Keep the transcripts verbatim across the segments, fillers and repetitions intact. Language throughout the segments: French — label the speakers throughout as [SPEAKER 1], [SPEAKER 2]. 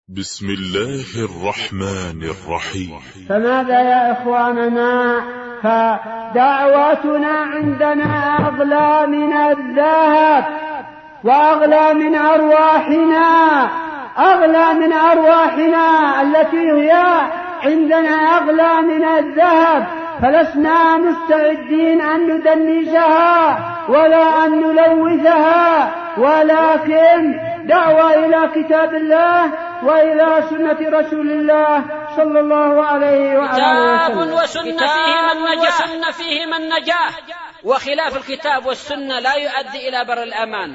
[SPEAKER 1] بسم الله الرحمن الرحيم.
[SPEAKER 2] فماذا يا إخواننا؟ فدعوتنا عندنا أغلى من الذهب وأغلى من أرواحنا، أغلى من أرواحنا التي هي عندنا أغلى من الذهب، فلسنا مستعدين أن ندنسها ولا أن نلوثها، ولكن دعوة إلى كتاب الله وإلى سنة رسول الله صلى الله عليه وآله وسلم.
[SPEAKER 3] وسنة فيهما النجاة، وخلاف الكتاب والسنة لا يؤدي إلى بر الأمان.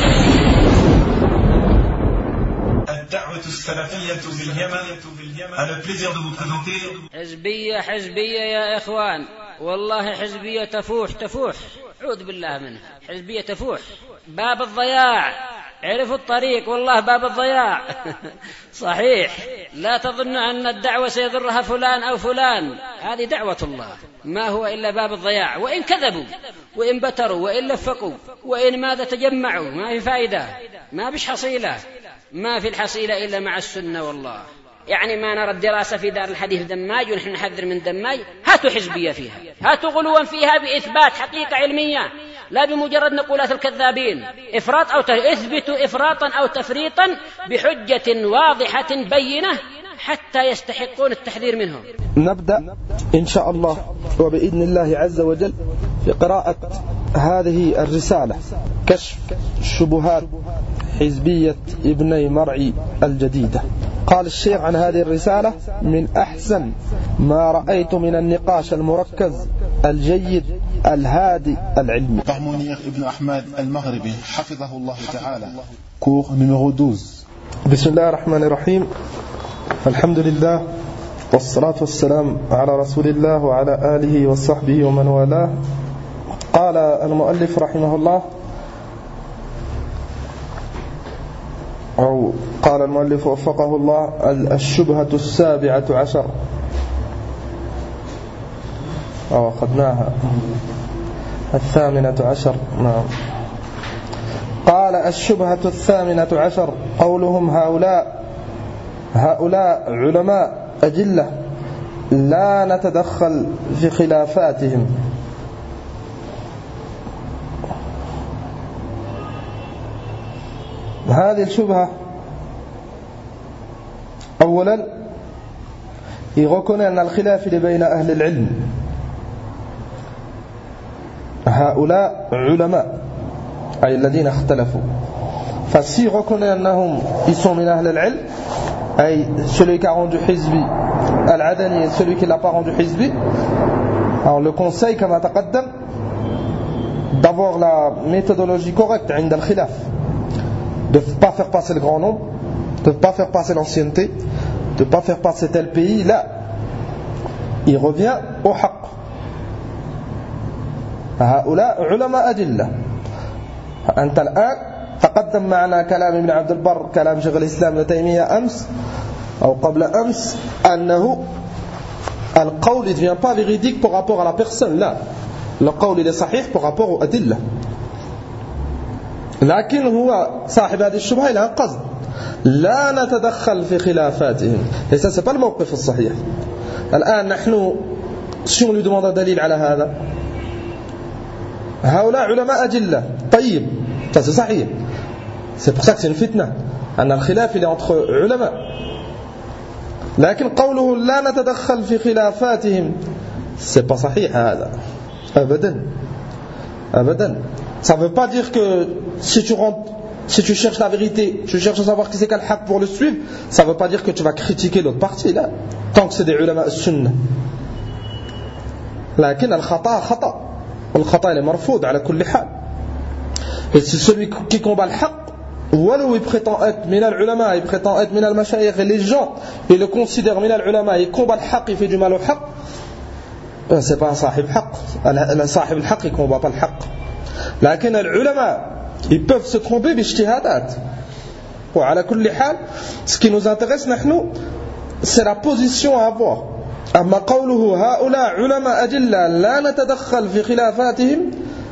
[SPEAKER 4] الدعوة السلفية باليمن. أنا البليزير de vous présenter.
[SPEAKER 3] حزبية حزبية يا إخوان، والله حزبية تفوح تفوح، عوذ بالله منها، حزبية تفوح، باب الضياع، عرفوا الطريق، والله باب الضياع. صحيح، لا تظن أن الدعوة سيضرها فلان أو فلان، هذه دعوة الله، ما هو إلا باب الضياع، وإن كذبوا وإن بتروا وإن لفقوا وإن ماذا تجمعوا ما في فائدة، ما بش حصيلة، ما في الحصيلة إلا مع السنة. والله يعني ما نرى الدراسة في دار الحديث دماج ونحن نحذر من دماج، هاتوا حزبية فيها، هاتوا غلوا فيها بإثبات حقيقة علمية، لا بمجرد نقولات الكذابين، إفراط أو اثبتوا إفراطا أو تفريطا بحجة واضحة بينة حتى يستحقون التحذير منهم.
[SPEAKER 5] نبدأ إن شاء الله وبإذن الله عز وجل في قراءة هذه الرسالة، كشف شبهات حزبية ابني مرعي الجديدة. قال الشيخ عن هذه الرسالة: من أحسن ما رأيت من النقاش المركز الجيد الهادي العلمي.
[SPEAKER 6] Par Mounir Ibn Ahmad al-Maghribi حفظه الله تعالى. cours numéro douze.
[SPEAKER 5] بسم الله الرحمن الرحيم. الحمد لله والصلاة والسلام على رسول الله وعلى آله وصحبه ومن والاه. قال المؤلف رحمه الله، أو قال المؤلف وفقه الله: الشبهة السابعة عشر، أو أخذناها الثامنة عشر. نعم. قال: الشبهة الثامنة عشر قولهم هؤلاء هؤلاء علماء أجلة لا نتدخل في خلافاتهم. هذه الشبهة أولا يقولون أن الخلاف بين أهل العلم، هؤلاء علماء أي الذين اختلفوا، فسي يقولون أنهم يسون من أهل العلم، أي celui qui a rendu حزبي العدني et celui qui l'a pas rendu حزبي. Alors le conseil كما تقدم d'avoir la méthodologie correcte عند الخلاف, de ne pas faire passer le grand nombre, de ne pas faire passer l'ancienneté, de ne pas faire passer tel pays. Là, il revient au haqq. هؤلاء علماء أدلة. أنت الآن تقدم معنا كلام ابن عبد البر، كلام شيخ الإسلام ابن تيمية أمس أو قبل أمس، أنه القول ne devient pas véridique par rapport à la personne. Là, le قول il est صحيح par rapport aux أدلة. لكن هو صاحب هذه الشبهة لها قصد، لا نتدخل في خلافاتهم. et ça c'est pas le موقف الصحيح. الآن نحن si on lui demande un دليل على هذا، هؤلاء علماء أجلة، طيب ça c'est صحيح. c'est pour ça que c'est une fitna أن الخلاف il est entre علماء. لكن قوله لا نتدخل في خلافاتهم c'est pas صحيح هذا أبدا أبدا. Ça ne veut pas dire que si tu rentres, si tu cherches la vérité, tu cherches à savoir qui c'est quel haq pour le suivre, ça ne veut pas dire que tu vas critiquer l'autre partie là, tant que c'est des ulama al-sunnah. لكن الخطأ خطأ، والخطأ il est marfoud على كل حال. Et c'est celui qui combat le haq, ولو il prétend être min al-ulama, il prétend être min al-mashayikh, et les gens ils le considèrent min al-ulama, il combat le haq, il fait du mal au haq, c'est pas un sahib haq. Le sahib al-haq il combat pas le haq. لكن العلماء ils peuvent se tromper باجتهادات. وعلى كل حال ce qui nous intéresse نحن c'est la position à avoir. أما قوله هؤلاء علماء أجلة لا نتدخل في خلافاتهم،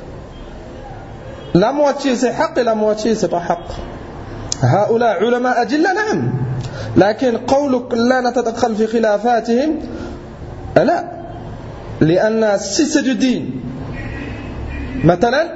[SPEAKER 5] la moitié c'est حق et la moitié c'est pas حق. هؤلاء علماء أجلة نعم، لكن قولك لا نتدخل في خلافاتهم لا، لأن si c'est du din مثلا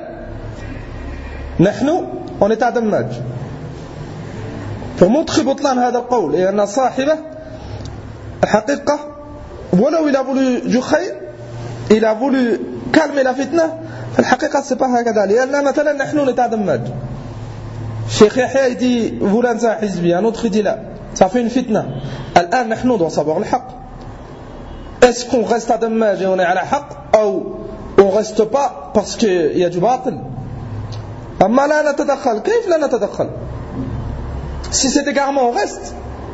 [SPEAKER 5] نحن on est à Dammaj pour montrer بطلان هذا القول لأن صاحبه الحقيقة ولو il a voulu du خير il a voulu calmer la fitna الحقيقة c'est pas هكذا لأن مثلا نحن نتاع دماج الشيخ يحيى يدي فلان تاع حزبي un autre dit là ça fait une fitna الآن نحن doit savoir le حق est-ce qu'on reste à دماج et on est على حق أو on reste pas parce qu'il y a du باطل أما لا نتدخل كيف لا نتدخل si c'est égarement on reste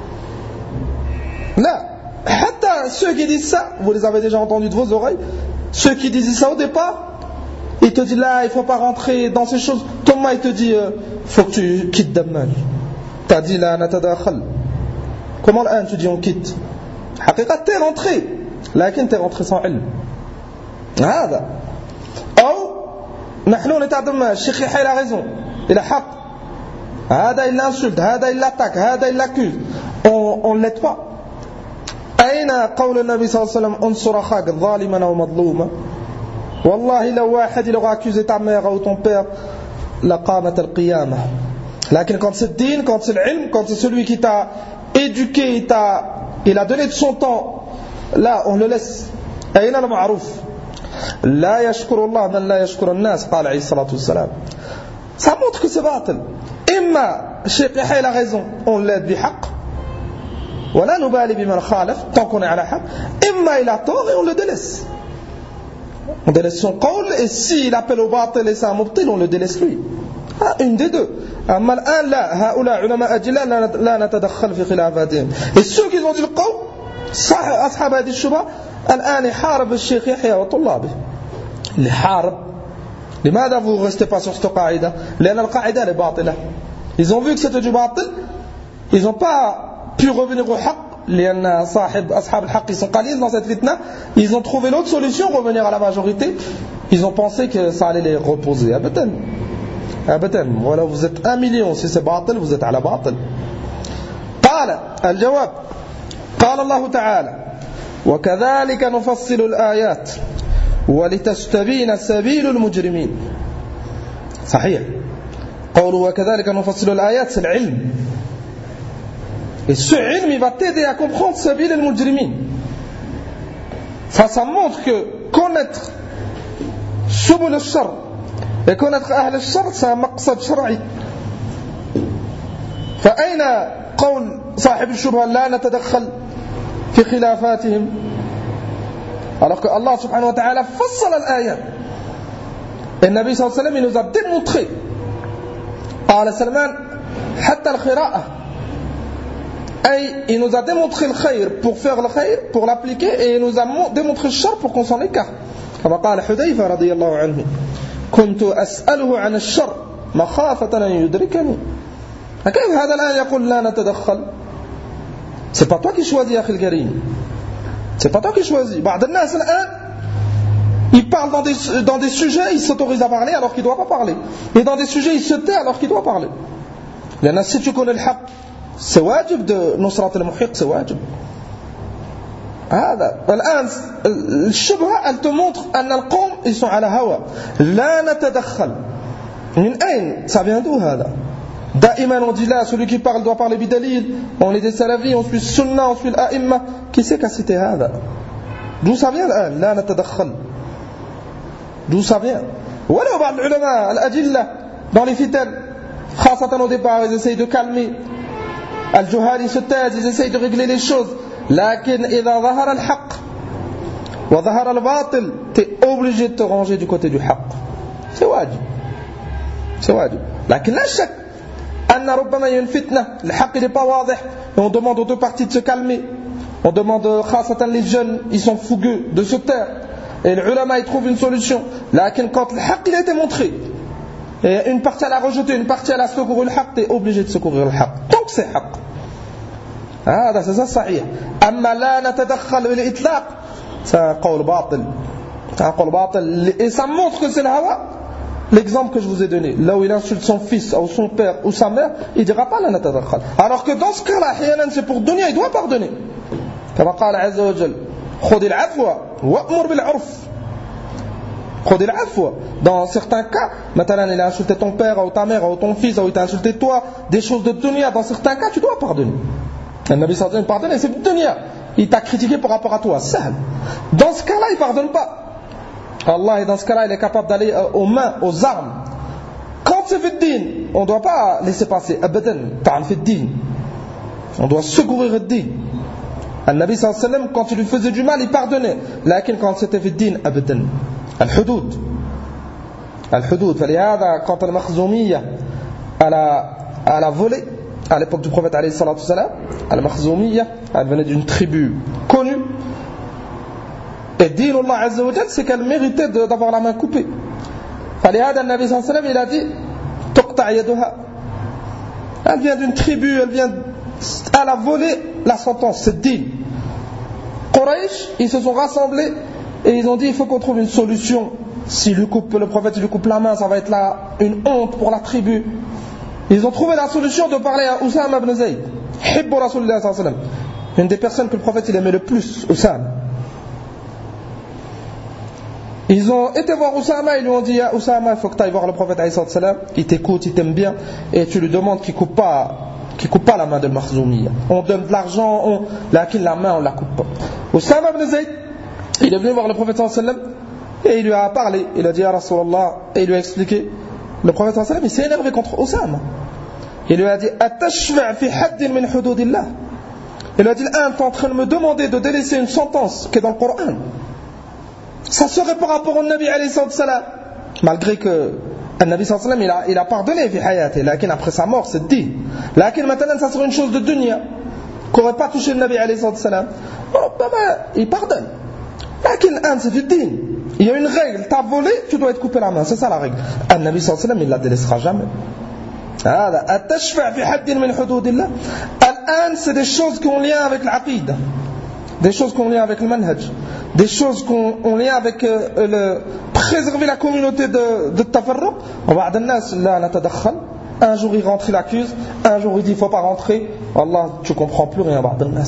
[SPEAKER 5] là حتى ceux qui disent ça vous les avez déjà entendus de vos oreilles ceux qui disent ça au départ il te dit là il faut pas rentrer dans ces choses Thomas il te dit il euh, faut que tu quittes Dammaj t'as dit là natadakhal comment l'un tu dis on quitte حقيقة t'es rentré لكن t'es rentré sans ilm هذا أو نحن نتاع Dammaj الشيخ يحيى il a raison il a حق هذا il l'insulte هذا il l'attaque هذا il l'accuse on on l'aide pas أين قول النبي صلى الله عليه وسلم انصر أخاك ظالما أو مظلوما والله لو واحد il aura accusé ta mère ou ton père لقامت القيامة لكن quand c'est le din, quand c'est l'ilm, quand c'est celui qui t'a éduqué il, t'a, il a donné de son temps là on le laisse أين المعروف لا يشكر الله من لا يشكر الناس قال عليه الصلاة والسلام ça montre que c'est باطل إما الشيخ يحيى il a raison on l'aide بحق ولا نبالي بمن خالف tant qu'on est على حق إما il a tort et on le délaisse on délaisse son قول et s'il appelle au باطل et c'est un mubtil on le délaisse lui ah, une des deux أما الآن لا هؤلاء علماء أجلاء لا نتدخل في خلافاتهم et ceux qui ont dit le قول صح أصحاب هذه الشبهة الآن يحارب الشيخ يحيى وطلابه اللي حارب لماذا vous ne restez pas sur cette قاعدة لأن القاعدة elle est باطلة ils ont vu que c'était du باطل ils n'ont pas pu revenir au haqq لأن صاحب أصحاب الحق ils sont قليل dans cette fitna ils ont trouvé l'autre solution revenir à la majorité ils ont pensé que ça allait les reposer أبدا أبدا ولو vous êtes un million si c'est باطل vous êtes على باطل قال الجواب قال الله تعالى وكذلك نفصل الآيات ولتستبين سبيل المجرمين صحيح قولوا وكذلك نفصل الآيات c'est العلم et ce ilm il va t'aider à comprendre sabil al-mujrimin ça ça montre que connaître subul al-shar et connaître ahl al-shar c'est un maqsad shar'i فأين قول صاحب الشبهة لا نتدخل في خلافاتهم alors que Allah subhanahu wa ta'ala fassala al-ayat et le Nabi sallallahu alayhi wa sallam il nous a démontré قال سلمان حتى القراءة il nous a démontré le khayr pour faire le khayr, pour l'appliquer et il nous a démontré le shar pour qu'on s'en écarte كما قال حذيفة رضي الله عنه كنت أسأله عن الشر مخافة أن يدركني كيف هذا الآن يقول لا نتدخل c'est pas toi qui choisis يا أخي الكريم c'est pas toi qui choisis بعض الناس الآن il parle dans des, dans des sujets il s'autorise à parler alors qu'il ne doit pas parler et dans des sujets il se tait alors qu'il doit parler لأن si tu connais le haqq c'est واجب de نصرة المحق c'est واجب هذا الآن الشبهة elle te montre أن القوم ils sont على هوى لا نتدخل من أين ça vient d'où هذا دائما on dit là celui qui parle doit parler بدليل on est des salafis on suit sunna on suit l'a'imma qui c'est qui a cité هذا d'où ça vient الآن لا نتدخل d'où ça vient ولو بعض العلماء الأجلة dans les fitan خاصة au départ ils essayent de calmer الجهال ils se taisent ils essayent de régler les choses لكن إذا ظهر الحق وظهر الباطل t'es obligé de te ranger du côté du حق c'est واجب c'est واجب لكن لا شك أن ربما y a une fitna الحق n'est pas واضح et on demande aux deux parties de se calmer on demande خاصة les jeunes ils sont fougueux de se taire et les ulama ils trouvent une solution لكن quand le حق il a été montré et une partie elle a rejeté une partie elle a secouru le حق t'es obligé de secourir le حق tant que c'est حق هذا c'est صحيح أما لا نتدخل بالإطلاق c'est un قول باطل c'est un قول باطل et ça montre que c'est le hawa l'exemple que je vous ai donné, là où il insulte son fils ou son père ou sa mère, il ne dira pas la natadakhal. Alors que dans ce cas-là, c'est pour dunya, il doit pardonner. Comme قال عز وجل خذ العفو وأمر بالعرف. خذ العفو. Dans certains cas, maintenant il a insulté ton père ou ta mère ou ton fils ou il t'a insulté toi, des choses de dunya, dans certains cas tu dois pardonner. Le Nabi sallallahu alayhi wa sallam pardonne, c'est dunya. Il t'a critiqué par rapport à toi, sahl. Dans ce cas-là, il ne pardonne pas. Allah, dans ce cas-là, il est capable d'aller aux mains, aux armes. Quand c'est fait din, on ne doit pas laisser passer. Abadan, ta'an fait din. On doit secourir le din. Al-Nabi sallallahu alayhi wa sallam, quand il lui faisait du mal, il pardonnait. Lakin quand c'était fait din, abadan. Al-Hudud. Al-Hudud. فلهذا quand Al-Makhzoumiyya elle a volé à l'époque du prophète alayhi salatu salam, Al-Makhzoumiyya, elle venait d'une tribu connue. Et din Allah Azza wa Jal, c'est qu'elle méritait de, d'avoir la main coupée. فلهذا النبي صلى الله عليه وسلم, il a dit تقطع يدها. Elle vient d'une tribu, elle vient, elle a volé la sentence, c'est din. Quraysh, ils se sont rassemblés et ils ont dit il faut qu'on trouve une solution. Si lui coupe, le prophète lui coupe la main, ça va être là une honte pour la tribu. Ils ont trouvé la solution de parler à Oussama ibn Zayd, Hibbu Rasulullah sallallahu alayhi wa sallam, une des personnes que le prophète il aimait le plus, Oussama. Ils ont été voir Oussama, ils lui ont dit ah, Oussama, il faut que tu ailles voir le prophète alayhi salatu salam, il t'écoute, il t'aime bien, et tu lui demandes qu'il coupe pas, qu'il coupe pas la main de Makhzoumiyya. On donne de l'argent, on, là, la main on la coupe pas. Oussama ibn Zayd, il est venu voir le prophète sallallahu alayhi wa sallam, et il lui a parlé, il a dit à Rasulallah, et il lui a expliqué. Le prophète sallallahu alayhi wa sallam, il s'est énervé contre Oussama. Il lui a dit Atashfa' fi haddin min hududillah. Il lui a dit un, tu es en train de me demander de délaisser une sentence qui est dans le Coran. Ça serait par rapport au Nabi alayhi salam. Malgré que le Nabi sallallahu alayhi wa sallam, il a pardonné fi hayati, lakin après sa mort, c'est dit. Lakin maintenant, ça serait une chose de dunya, qui n'aurait pas touché le Nabi alayhi salam. Il pardonne. Lakin un, c'est du din. Il y a une règle, tu as volé, tu dois être coupé la main, c'est ça la règle. Le Nabi sallallahu alayhi wa sallam, il ne la délaissera jamais. Al-an, c'est des choses qui ont lien avec l'aqid, des choses qui ont lien avec le manhaj, des choses qui ont lien avec euh, le, préserver la communauté de, de tafarruq. Un jour il rentre, il accuse, un jour il dit il ne faut pas rentrer. Wallah, tu ne comprends plus rien.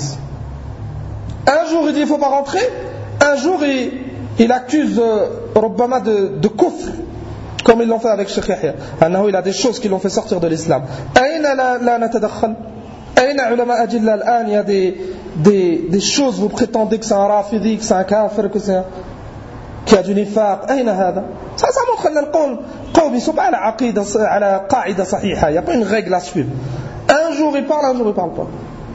[SPEAKER 5] Un jour il dit il ne faut pas rentrer, un jour il, il accuse euh, Rubbama de, de kufr, comme ils l'ont fait avec Sheikh Yahya. Il a des choses qui l'ont fait sortir de l'islam. Il y a des, des, des choses, vous prétendez que c'est un rafidi, que c'est un kafir, que c'est un, qui a du nifaq. Ça, ça montre que les qawm, ils ne sont pas à la aqida, à la qa'ida sahiha. Il n'y a pas une règle à suivre. Un jour il parle, un jour il ne parle pas.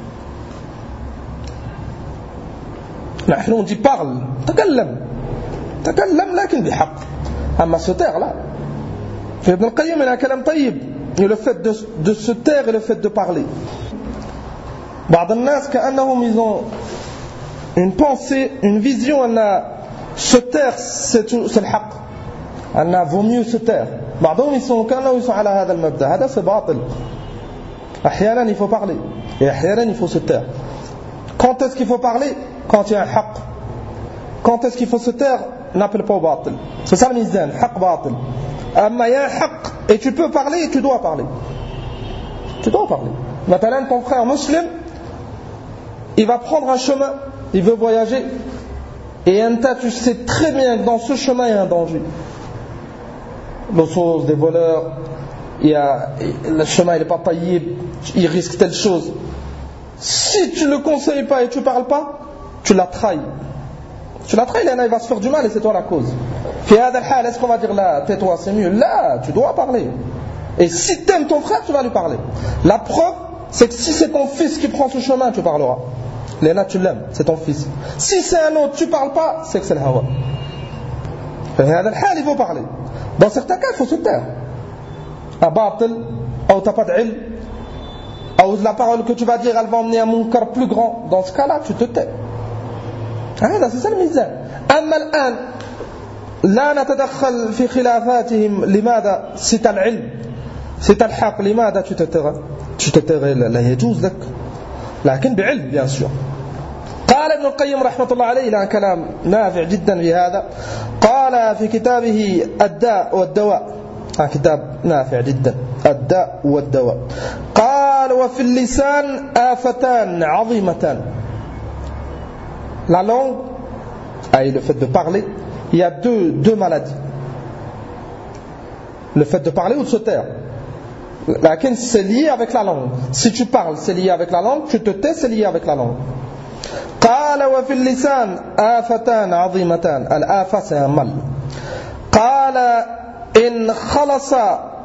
[SPEAKER 5] On dit parle, takallam. Takallam, lakin bihaq. Amma se taire là. Ibn al-Qayyim, il a un kalam tayyib. Et le fait de, de se taire et le fait de parler. بعض الناس كأنهم ils ont une pensée, une vision, أن se taire c'est, c'est le حق. أن vaut mieux se taire. بعضهم ils sont كأنهم ils sont على هذا المبدأ. هذا c'est باطل. أحيانا il faut parler et أحيانا il faut se taire. Quand est-ce qu'il faut parler? Quand il y a un حق. Quand est-ce qu'il faut se taire? N'appelle pas au باطل. C'est ça le mizan, حق باطل. أما il y a un حق et tu peux parler et tu dois parler. Tu dois parler. Maintenant ton frère musulman, il va prendre un chemin, il veut voyager, et un tas, tu sais très bien que dans ce chemin il y a un danger. L'ossos, des voleurs, il y a, le chemin il n'est pas taillé, il risque telle chose. Si tu ne le conseilles pas et tu ne parles pas, tu l'as trahi. Tu l'as trahi, il va se faire du mal et c'est toi la cause. Est-ce qu'on va dire là, tais-toi, c'est mieux? Là, tu dois parler. Et si tu aimes ton frère, tu vas lui parler. La preuve, c'est que si c'est ton fils qui prend ce chemin, tu parleras. Léna, tu l'aimes, c'est ton fils. Si c'est un autre, tu ne parles pas, c'est que c'est le hawa. Il faut parler. Dans certains cas, il faut se taire. Un batil, ou tu n'as pas d'ilm, ou la parole que tu vas dire, elle va emmener un munkar plus grand. Dans ce cas-là, tu te tais. C'est ça le mizan. أما الآن لا نتدخل في خلافاتهم. لماذا؟ c'est العلم, c'est الحق. لماذا tu te tairais? Tu te tairais, لا يجوز لك, لكن بعلم bien sûr. قال ابن القيم رحمة الله عليه, il a un كلام نافع جدا في هذا. قال في كتابه الداء والدواء, كتاب نافع جدا الداء والدواء. قال وفي اللسان آفتان عظيمتان. La langue, et le fait de parler, il y a deux, deux maladies. Le fait de parler ou de se taire. Laquelle c'est lié avec la langue. Si tu parles, c'est lié avec la langue. Tu te tais, c'est lié avec la langue. قال وفي اللسان آفتان عظيمتان. الآفة c'est un mal. قال إن خلص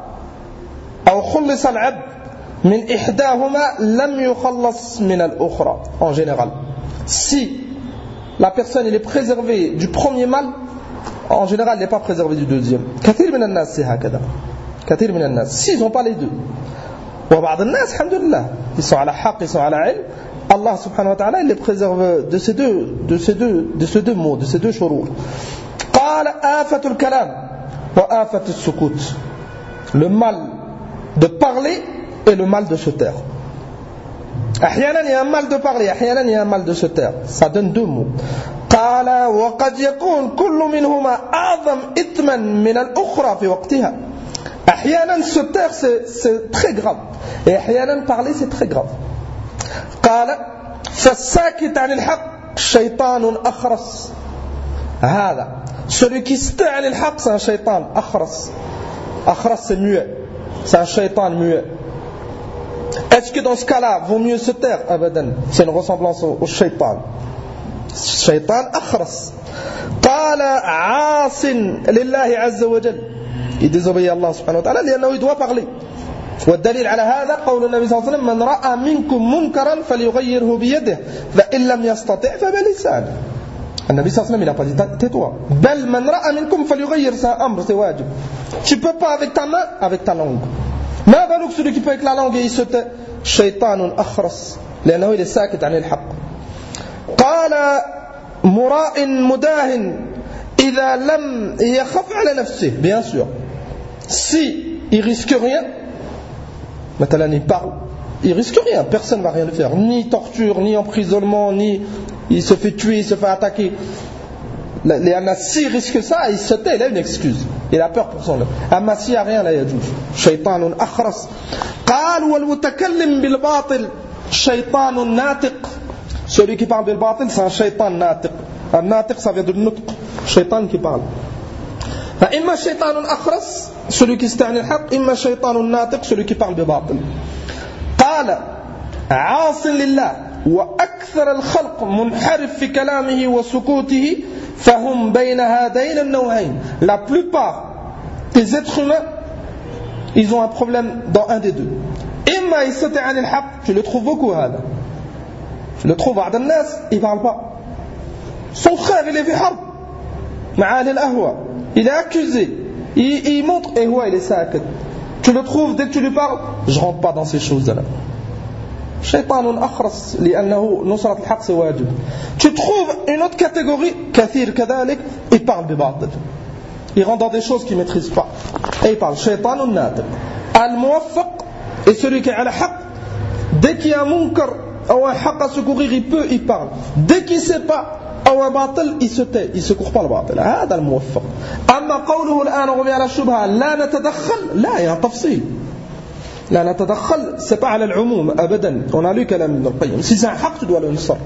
[SPEAKER 5] أو خلص العبد من إحداهما لم يخلص من الأخرى. En général, si la personne elle est préservée du premier mal, en général elle n'est pas préservée du deuxième. كثير من الناس c'est هكذا. كثير من الناس s'ils n'ont pas les deux. وبعض الناس الحمد لله ils sont على حق, ils sont على علم. Allah subhanahu wa ta'ala il les préserve de ces deux de ces deux de ces deux mots, de ces deux شرور. قال آفة الكلام وآفة السكوت. Le mal de parler et le mal de se taire. أحيانا il y a un mal de parler, أحيانا il y a un mal de se taire. Ça donne deux mots. قال وقد يكون كل منهما أعظم إثما من الأخرى في وقتها. أحيانا se taire c'est, c'est très grave et أحيانا parler c'est très grave. قال فالساكت عن الحق شيطان أخرس. هذا celui qui se tait عن الحق c'est un shaitan أخرس. أخرس c'est muet, c'est un shaitan muet. Est-ce que dans ce cas-là vaut mieux se taire? Abadan, c'est une ressemblance au, au shaitan. Shaitan أخرس. قال عاص لله عز وجل. Il désobéit à Allah subhanahu wa ta'ala لأنه il doit parler. والدليل على هذا قول النبي صلى الله عليه وسلم من رأى منكم منكرا فليغيره بيده فإن لم يستطع فبلسانه. النبي صلى الله عليه وسلم il a pas dit tais-toi. بل من رأى منكم فليغير, c'est un amr, c'est wajib. Tu peux pas avec ta main, avec ta langue. ما بالك celui qui peut avec la langue et il se tait. شيطان أخرس لأنه il est ساكت عن الحق. قال مراء مداهن إذا لم يخف على نفسه. Bien sûr, si il risque rien, maintenant il parle, il risque rien, personne ne va rien le faire, ni torture, ni emprisonnement, ni il se fait tuer, il se fait attaquer. Les anassi risque ça, il se tait, il a une excuse, il a peur pour son œuvre. Amma s'il n'y a rien, là il y a du shaytanun akhras. قال والمتكلم بالباطل شيطان ناطق. Celui qui parle bil batil c'est un shaytan natiq. Un natiq ça vient de nutq, shaytan qui parle. فإما شيطان أخرس celui qui se tait عن الحق, إما شيطان ناطق celui qui parle بباطل. قال عاص لله وأكثر الخلق منحرف في كلامه وسكوته فهم بين هذين النوعين. La plupart des êtres humains ils ont un problème dans un des deux. إما il se tait عن الحق, tu le trouves beaucoup هذا. Tu le trouves بعض الناس il parle pas. Son frère il est في حرب مع أهل الأهواء, il est accusé, il, il montre et ouais il est sakit. Tu le trouves dès que tu lui parles, je rentre pas dans ces choses là. شيطان أخرس لأنه نصرة الحق c'est واجب. Tu trouves une autre catégorie كثير كذلك, il parle بباطل, il rentre dans des choses qu'il maîtrise pas et il parle شيطان ناطق. الموفق est celui qui est à la haq, dès qu'il y a un munkar ou un haq à secourir il peut, il parle. Dès qu'il sait pas أو باطل il se tait, il se court pas le باطل. هذا الموفق. أما قوله الآن رغم على الشبهة لا نتدخل, لا يا تفصيل. لا نتدخل c'est pas على العموم أبدا. On a lu كلام ابن القيم. Si c'est un حق tu dois le نصر.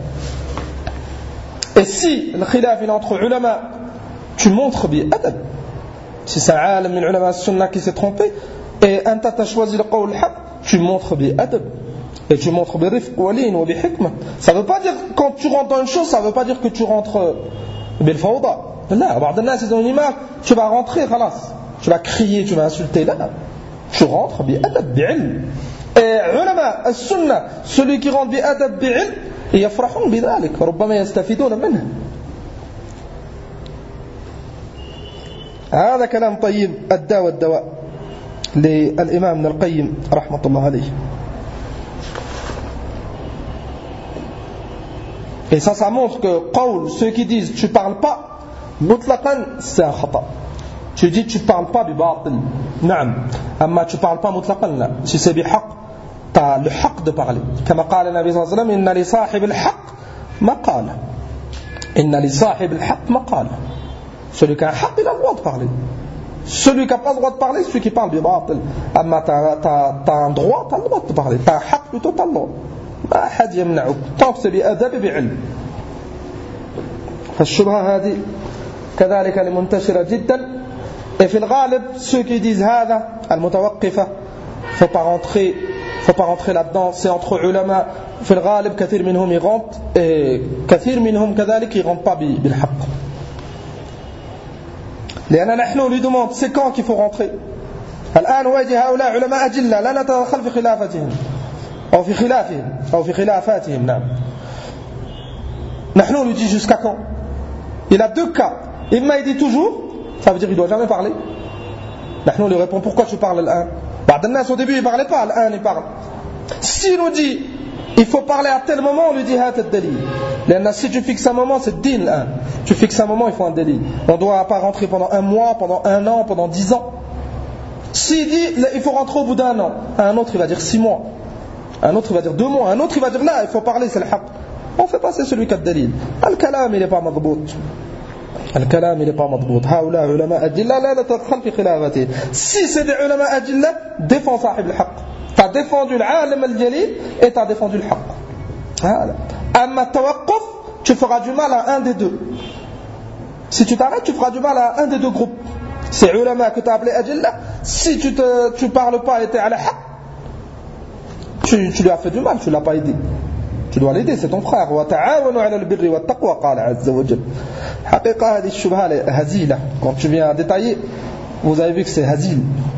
[SPEAKER 5] Et si le khilaf est entre ulama, tu montres بأدب. Si c'est un عالم من علماء السنة qui s'est trompé et أنت t'as choisi le قول الحق, tu montres بأدب. Et tu montres birifq walin wa bihikma. Ça veut pas dire quand tu rentres dans une chose, ça veut pas dire que tu rentres bil fawda. Là, بعض الناس ils ont une image, tu vas rentrer خلاص, tu vas crier, tu vas insulter. Là, tu rentres bi adab bi ilm. Et ulama as-sunnah, celui qui rentre bi adab bi ilm, يفرحون بذلك, ربما يستفيدون منه. هذا كلام طيب الداء والدواء للإمام ابن القيم رحمة الله عليه. Et ça, ça montre que qawl, ceux qui disent tu parles pas, mutlaqan, c'est un khata. Tu dis tu parles pas bi batil. Naam. Amma tu parles pas mutlaqan là. Si c'est bi haqq, t'as le haqq de parler. Comme قال النبي صلى الله عليه وسلم inna li sahib al-haqq maqala. Inna li sahib al-haqq maqala. Celui qui a un haqq, il a le droit de parler. Celui qui n'a pas le droit de parler, celui qui parle bi batil. Amma t'as, t'as, t'as un droit, t'as le droit de parler. T'as un haq plutôt, t'as le droit. ما أحد يمنعك. Tant que c'est بأدب بعلم. فالشبهة هذه كذلك منتشرة جدا. Et في الغالب ceux qui disent هذا المتوقفة faut pas rentrer faut pas rentrer là-dedans, c'est entre ulama. في الغالب كثير منهم يغنط et كثير منهم كذلك يغنط pas بالحق. لأن نحن lui demande c'est quand qu'il faut rentrer. الآن واجه هؤلاء علماء أجلة لا نتدخل في خلافتهم أو في خلافهم أو في خلافاتهم. نعم. نحن lui dit jusqu'à quand. Il a deux cas. Imma il dit toujours, ça veut dire qu'il ne doit jamais parler. نحن lui répond pourquoi tu parles الآن. بعض الناس au début il ne parlait pas, الآن il parle. S'il nous dit il faut parler à tel moment, on lui dit هات الدليل. لأن si tu fixes un moment, c'est الدين الآن. Tu fixes un moment, il faut un délit. On ne doit pas rentrer pendant un mois, pendant un an, pendant dix ans. S'il dit il faut rentrer au bout d'un an, un autre il va dire six mois, un autre il va dire deux mois, un autre il va dire là il faut parler, c'est le haq. On fait passer celui qui a le dalil. Al-kalam il n'est pas madbout. Al-kalam il n'est pas madbout. Haoula ulama adilla la natadkhal fi khilafati. Si c'est des ulama adilla, défends sahib le haq. Tu as défendu l'alim al-jalil et tu as défendu le haq. Voilà. Amma tawaqquf, tu feras du mal à un des deux. Si tu t'arrêtes, tu feras du mal à un des deux groupes. C'est ulama que tu as appelé adilla. Si tu ne tu parles pas et tu es à la haq, tu, tu lui as fait du mal, tu ne l'as pas aidé. Tu dois l'aider, c'est ton frère. وَتَعَاوَنُوا عَلَى الْبِرِّ وَالتَّقْوَى قال عز وجل. حقيقة هذه الشبهة هزيلة. Quand tu viens à détailler, vous avez vu que c'est hazil.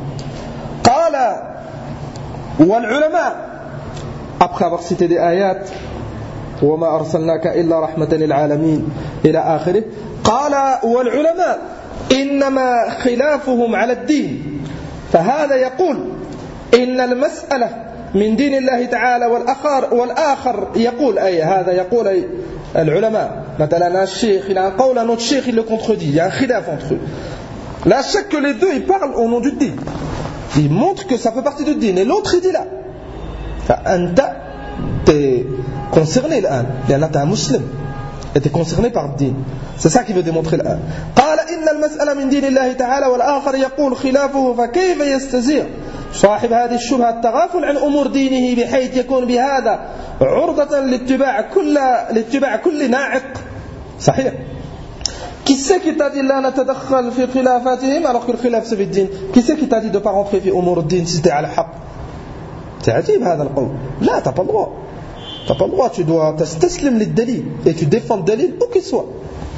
[SPEAKER 5] قال والعلماء, après avoir cité des ayats, وما أرسلناك إلا رحمة للعالمين إلى آخره, قال والعلماء إنما خلافهم على الدين. فهذا يقول إن المسألة من دين الله تعالى والآخر, والآخر يقول أي هذا يقول أي العلماء. مثلا الشيخ il a un قول, un autre cheikh il le contredit, il y a un khilaf entre eux. Là chaque que les deux ils parlent au nom du din, ils montrent que ça fait partie du din, et l'autre il dit là فأنت t'es concerné الآن لأن t'es un musulman et t'es concerné par le din. C'est ça qu'il veut démontrer الآن. قال إن المسألة من دين الله تعالى والآخر يقول خلافه فكيف يستزيغ صاحب هذه الشبهة التغافل عن أمور دينه بحيث يكون بهذا عرضة لاتباع كل لاتباع كل ناعق. صحيح. Qui c'est qui t'a dit لا نتدخل في خلافاتهم alors que le khilaf c'est في الدين. Qui c'est qui t'a dit de pas rentrer في أمور الدين si t'es على الحق. C'est عجيب هذا القول. لا t'as pas le droit. T'as pas le droit, tu dois تستسلم للدليل et tu défends le dalil où qu'il soit.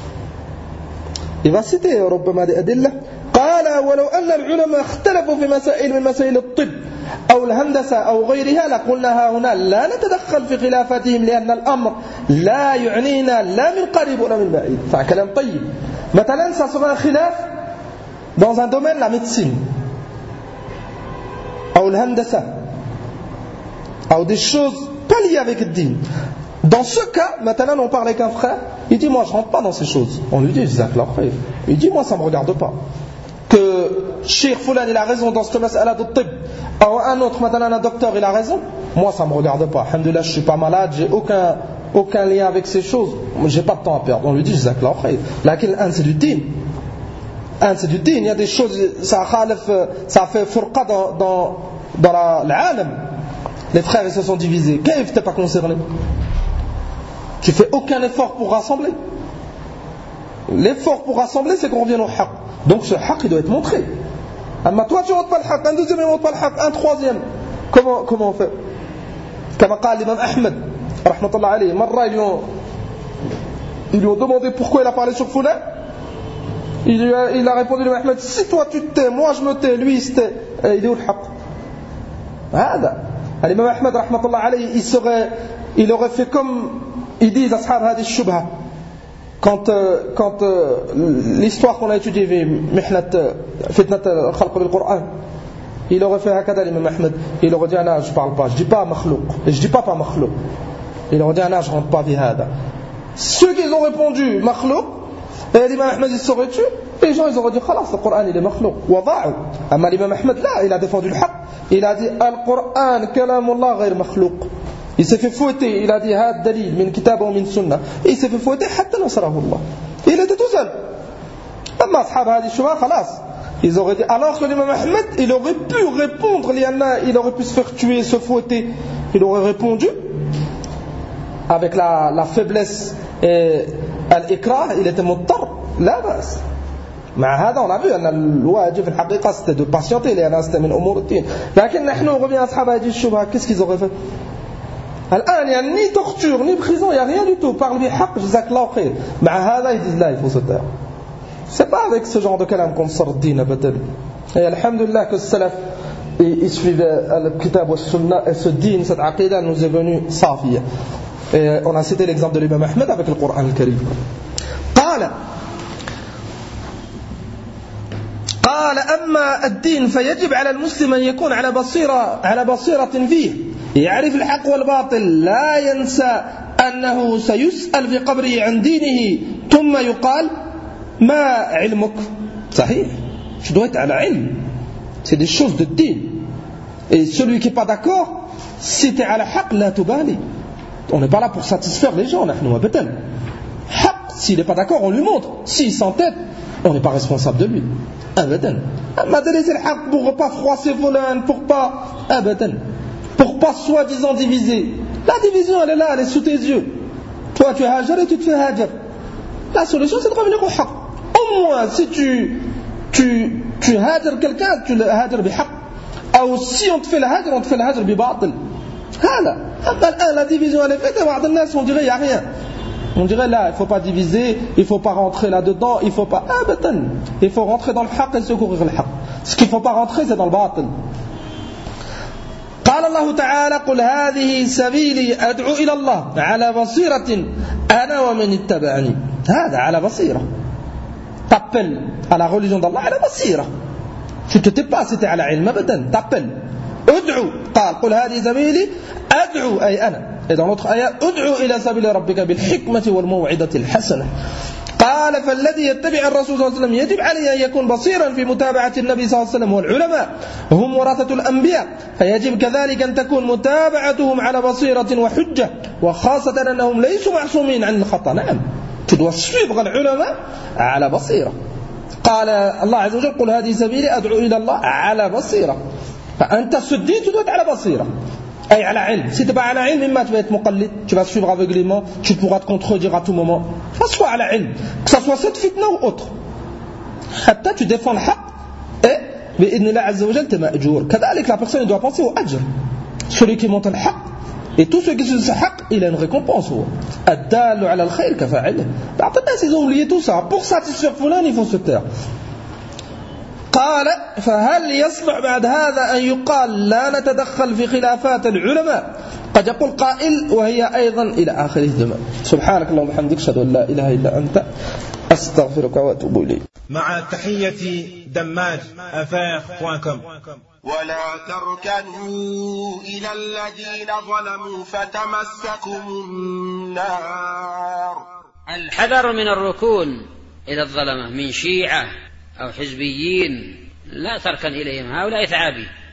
[SPEAKER 5] Il va citer ربما des أدلة. قال ولو أن العلماء اختلفوا في مسائل من مسائل الطب أو الهندسة أو غيرها لقلنا هنا لا نتدخل في خلافاتهم لأن الأمر لا يعنينا لا من قريب ولا من بعيد. C'est un كلام طيب. مثلا ça sera un khilaf dans un domaine, la médecine أو الهندسة أو des choses pas liées avec le din. Dans ce cas, maintenant on parle avec un frère, il dit moi je rentre pas dans ces choses. On lui dit il dit moi ça me regarde pas. Que Cheikh Foulan il a raison dans cette mas'ala de tib, ou un autre maintenant un docteur il a raison, moi ça me regarde pas. Alhamdoulilah je suis pas malade, j'ai aucun aucun lien avec ces choses, j'ai pas de temps à perdre. On lui dit jazakallah khair. Lakin un c'est du din, un c'est du din. Il y a des choses ça khalif, ça fait furqa dans dans dans la l'alam. Les frères ils se sont divisés. Qu'est-ce que t'es pas concerné? Tu fais aucun effort pour rassembler. L'effort pour rassembler c'est qu'on revienne au haqq. Donc ce haqq il doit être montré. Mais toi tu ne montres pas le haqq, un deuxième il ne montre pas le haqq, un troisième. Comment, comment on fait? Comme a dit l'imam Ahmed, rahmatullah alayhi, marra ils lui ont, ils lui ont demandé pourquoi il a parlé sur Foulan. Il, il a répondu l'imam Ahmed, si toi tu te tais, moi je me tais, lui il se tait, il est où le haqq? Hada. L'imam Ahmed rahmatullah alayhi, il serait, il aurait fait comme ils disent ashab hadi shubha. Quand, euh, quand euh, l'histoire qu'on a étudiée, Fitnat Khalq al-Qur'an, il aurait fait hakada l'imam Ahmed, il aurait dit ah, je parle pas, je dis pas makhlouq, et je dis pas pas makhlouq. Il aurait dit ah, je rentre pas bihada. Ceux qui ont répondu makhlouq, et l'imam Ahmed il serait tué, les gens ils auraient dit khalas, le Qur'an il est makhlouq, wada'u. Mais l'imam Ahmed là, il a défendu le haqq, il a dit al-Qur'an kalamullah ghayr makhlouq. Il s'est fait fouetter, il a dit had dalil min kitab ou min sunnah. Et il s'est fait fouetter hatta nasrahu Allah. Il était tout seul. Amma ashab hadi shubha khalas. Ils auraient dit, alors que l'imam Ahmed, il aurait pu répondre, il aurait pu se faire tuer, se fouetter. Il aurait répondu avec la, la faiblesse et al-ikrah, il était muttar. La bas. مع هذا on a vu أن الواجب في الحقيقة c'était de patienter لأن c'était من أمور الدين. لكن نحن ربنا أصحاب هذه الشبهة qu'est-ce qu'ils auraient fait? الآن يعني ni torture ni prison, il n'y a rien du tout. Parle بحق جزاك الله خير. مع هذا ils disent là il faut se taire. C'est pas avec ce genre de kalam qu'on sort le din abadan. Et alhamdulillah que le salaf ils suivent le kitab wa sunna et ce din, cette aqidah nous est venu safiya. Et on a cité l'exemple de l'imam Ahmed avec le Coran al-Karim. قال قال أما الدين فيجب على المسلم أن يكون على بصيرة على بصيرة فيه يعرف الحق والباطل لا ينسى أنه سيسأل في قبره عن دينه ثم يقال ما علمك صحيح tu dois être à la ilm c'est des choses de din et celui qui n'est pas d'accord si tu es à la haq la tubali on n'est pas là pour satisfaire les gens نحن أبدا haq s'il n'est pas d'accord on lui montre s'il s'entête on n'est pas responsable de lui abadan ما délaisser le haq pour pas froisser volan pour pas abadan pour pas soi-disant diviser la division elle est là elle est sous tes yeux toi tu es hajar et tu te fais hajar la solution c'est de revenir au haq au moins si tu tu tu hajar quelqu'un tu le hajar bihaq ou si on te fait le hajar on te fait le hajar bibatil هذا أما الآن la division elle est faite et بعض الناس on dirait il n'y a rien on dirait là il ne faut pas diviser il ne faut pas rentrer là-dedans il ne faut pas abadan il faut rentrer dans le haq et secourir le haq ce qu'il ne faut pas rentrer c'est dans le batil قال الله تعالى قل هذه سبيلي أدعو إلى الله على بصيرة أنا ومن اتبعني هذا على بصيرة t'appelles à la religion d'Allah على بصيرة tu te tais pas c'était على علم أبدا t'appelles ادعو قال قل هذه سبيلي أدعو أي أنا et dans l'autre آية ادعو إلى سبيل ربك بالحكمة والموعظة الحسنة قال فالذي يتبع الرسول صلى الله عليه وسلم يجب عليه أن يكون بصيرا في متابعة النبي صلى الله عليه وسلم والعلماء هم ورثة الأنبياء فيجب كذلك أن تكون متابعتهم على بصيرة وحجة وخاصة أنهم ليسوا معصومين عن الخطأ نعم tu dois suivre العلماء على بصيرة قال الله عز وجل قل هذه سبيلي أدعو إلى الله على بصيرة فأنت سدين tu dois être على بصيرة أي على علم si tu n'es pas على علم إما tu vas être مقلد tu vas suivre aveuglément tu pourras te contredire à tout moment sois على علم que ça soit cette fitna ou autre حتى tu défends le حق et بإذن الله عز وجل tu es مأجور كذلك la personne doit penser au ajr celui qui monte le حق et tous ceux qui suivent ce حق il a une récompense الدال على الخير كفاعله بعض الناس ils ont oublié tout ça pour satisfaire fulan il faut se taire قال فهل يصلح بعد هذا أن يقال لا نتدخل في خلافات العلماء قد يقول قائل وهي أيضا إلى آخر الزمان سبحانك اللهم وبحمدك أشهد أن لا إله إلا أنت أستغفرك وأتوب إليك
[SPEAKER 4] مع تحية دماج أفاق دوت كوم
[SPEAKER 7] ولا تركنوا إلى الذين ظلموا فتمسكم النار
[SPEAKER 3] الحذر من الركون إلى الظلمة من شيعة أو حزبيين لا تركن إليهم هؤلاء ثعابين